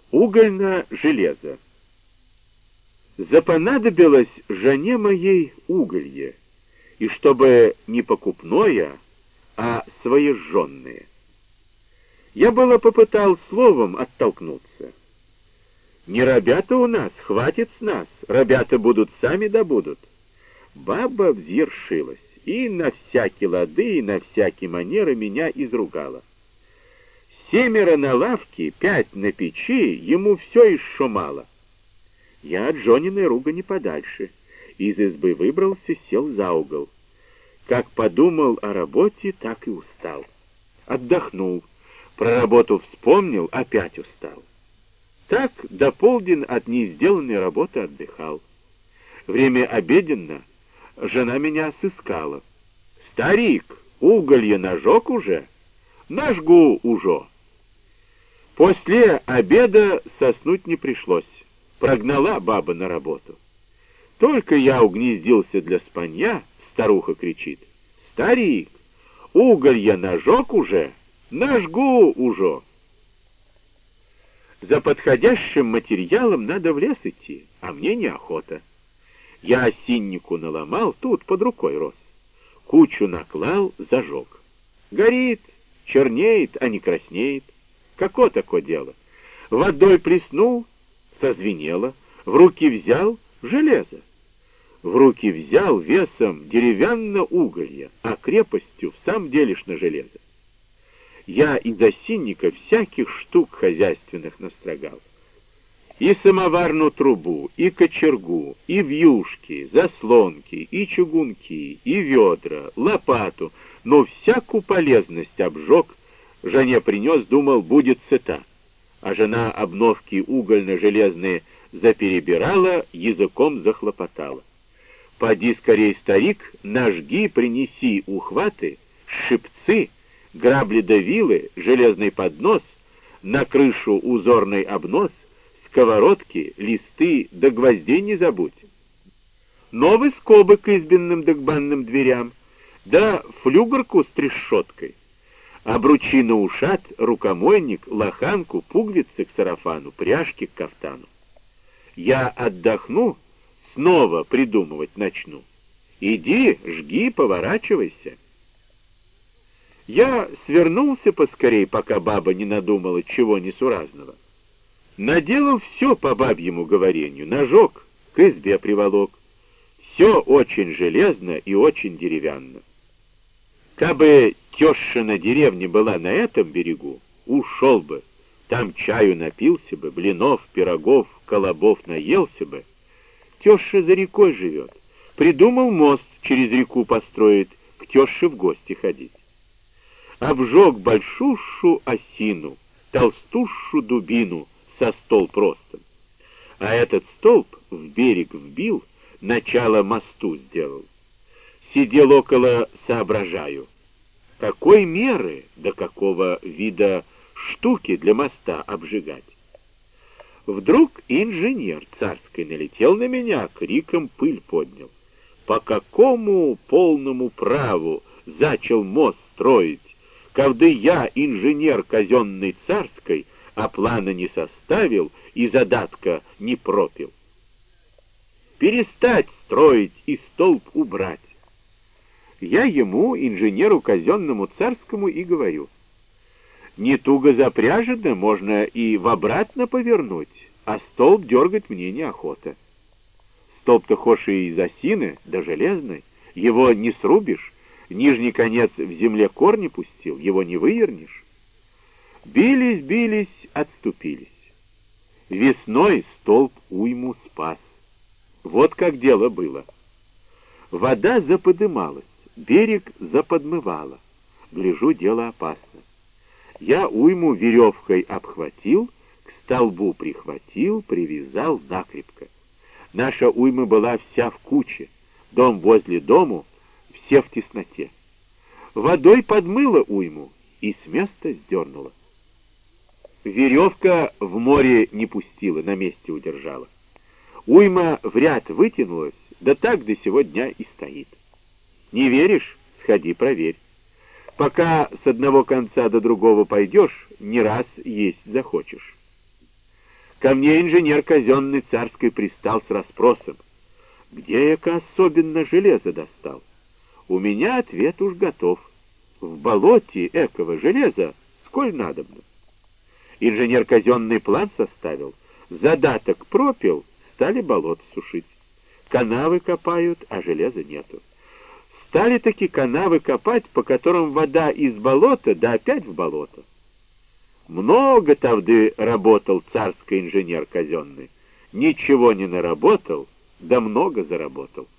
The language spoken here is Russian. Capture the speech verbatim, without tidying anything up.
Угольно-железо. Запонадобилось жене моей уголье, и чтобы не покупное, а своежженное. Я было попытал словом оттолкнуться. Не ребята у нас, хватит с нас, ребята будут сами добудут. Баба взъершилась и на всякие лады, и на всякие манеры меня изругала. Семеро на лавке, пять на печи, ему все еще мало. Я от Жониной ругани подальше. Из избы выбрался, сел за угол. Как подумал о работе, так и устал. Отдохнул. Про работу вспомнил, опять устал. Так до полдень от несделанной работы отдыхал. Время обеденно, жена меня сыскала. «Старик, уголье нажег уже?» «Нажгу уже». После обеда соснуть не пришлось. Прогнала баба на работу. Только я угнездился для спанья, старуха кричит: «Старик, уголья нажег уже? Нажгу уже». За подходящим материалом надо в лес идти, а мне неохота. Я осиннику наломал, тут под рукой рос. Кучу наклал, зажег. Горит, чернеет, а не краснеет. Како такое дело? Водой плеснул, созвенело, в руки взял — железо. В руки взял весом деревянно уголья, а крепостью в самом делешно железо. Я из осинника всяких штук хозяйственных настрогал. И самоварную трубу, и кочергу, и вьюшки, заслонки, и чугунки, и ведра, лопату, но всякую полезность обжег. Жене принес, думал, будет сыта. А жена обновки угольно-железные заперебирала, языком захлопотала. Поди скорей, старик, нажги, принеси ухваты, шипцы, грабли да вилы, железный поднос, на крышу узорный обнос, сковородки, листы да гвоздей не забудь. Новый скобы к избенным да к банным дверям, да флюгорку с трещоткой. Обручи на ушат, рукомойник, лоханку, пуговицы к сарафану, пряжки к кафтану. Я отдохну, снова придумывать начну. Иди, жги, поворачивайся. Я свернулся поскорей, пока баба не надумала чего несуразного. Наделал все по бабьему говорению, нажег, к избе приволок. Все очень железно и очень деревянно. Кабы тещина деревня была на этом берегу, ушел бы, там чаю напился бы, блинов, пирогов, колобов наелся бы. Теща за рекой живет, придумал мост через реку построить, к теще в гости ходить. Обжег большущую осину, толстущую дубину со столб ростом. А этот столб в берег вбил, начало мосту сделал. Сидел около, соображаю, какой меры, до какого вида штуки для моста обжигать. Вдруг инженер царский налетел на меня, криком пыль поднял. По какому полному праву зачал мост строить, когда я, инженер казенный царской, а плана не составил и задатка не пропил? Перестать строить и столб убрать. Я ему, инженеру казенному царскому, и говорю: не туго запряжено, можно и в обратно повернуть, а столб дергать мне неохота. Столб-то хошь и из осины, да железный, его не срубишь, нижний конец в земле корни пустил, его не вывернешь. Бились, бились, отступились. Весной столб уйму спас. Вот как дело было. Вода заподымалась, берег заподмывало. Гляжу, дело опасно. Я уйму веревкой обхватил, к столбу прихватил, привязал накрепко. Наша уйма была вся в куче, дом возле дому, все в тесноте. Водой подмыло уйму и с места сдернула. Веревка в море не пустила, на месте удержала. Уйма в ряд вытянулась, да так до сего дня и стоит. Не веришь? Сходи, проверь. Пока с одного конца до другого пойдешь, не раз есть захочешь. Ко мне инженер казенный царской пристал с расспросом: где яко особенно железо достал? У меня ответ уж готов. В болоте экого железа сколь надобно. Инженер казенный план составил, задаток пропил, стали болото сушить. Канавы копают, а железа нету. Стали таки канавы копать, по которым вода из болота, да опять в болото. Много тавды работал царский инженер казенный. Ничего не наработал, да много заработал.